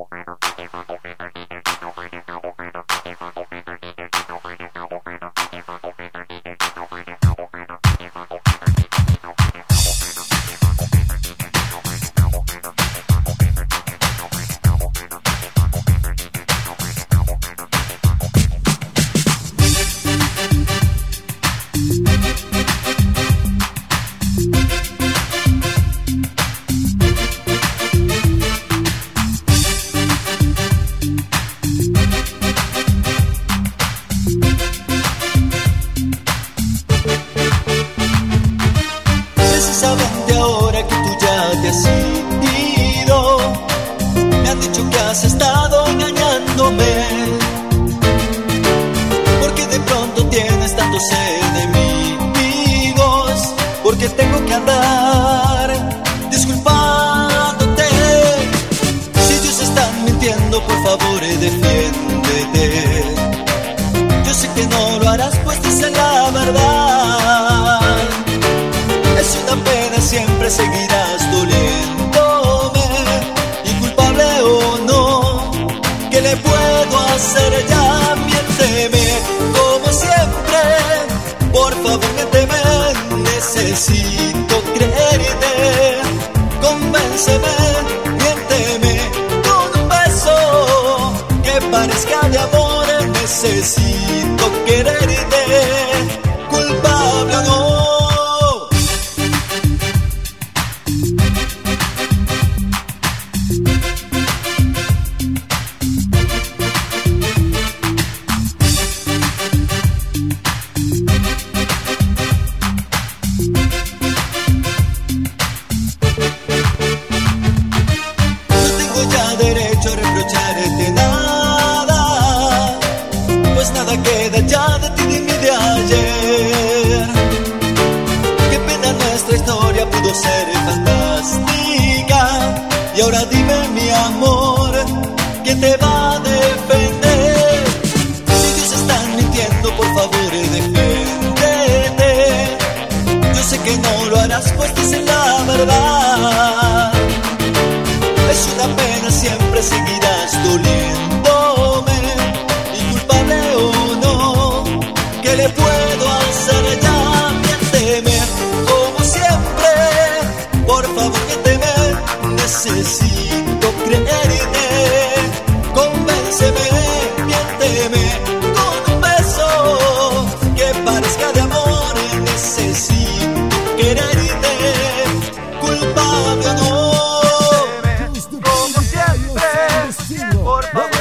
Precisamente ahora que tú ya te has ido, me han dicho que has estado engañándome, porque de pronto tienes tantos enemigos, porque tengo que andar disculpándote. Si ellos están mintiendo, por favor, defiéndete. Yo sé que no lo harás, pues dicen la verdad. Es una pena, siempre seguirás doliéndome, y culpable o no, ¿qué le puedo hacer ya? Miénteme como siempre, por favor miénteme, necesito creerte. Convénceme, miénteme con un beso que parezca de amor, necesito quererte, culpable o no. Derecho a reprocharte nada, pues nada queda ya de ti ni de ayer. Qué pena, nuestra historia pudo ser fantástica, y ahora dime, mi amor, ¿quién te va a defender? Si ellos están mintiendo, por favor, defiéndete. Yo sé que no lo harás, pues dicen la verdad. Es una pena, siempre seguirás doliéndome, y culpable o no, ¿qué le puedo hacer ya? Miénteme como siempre, por favor miénteme, necesito creerte. Convénceme, miénteme con un beso que parezca de amor, necesito quererte, culpable o no. Por favor.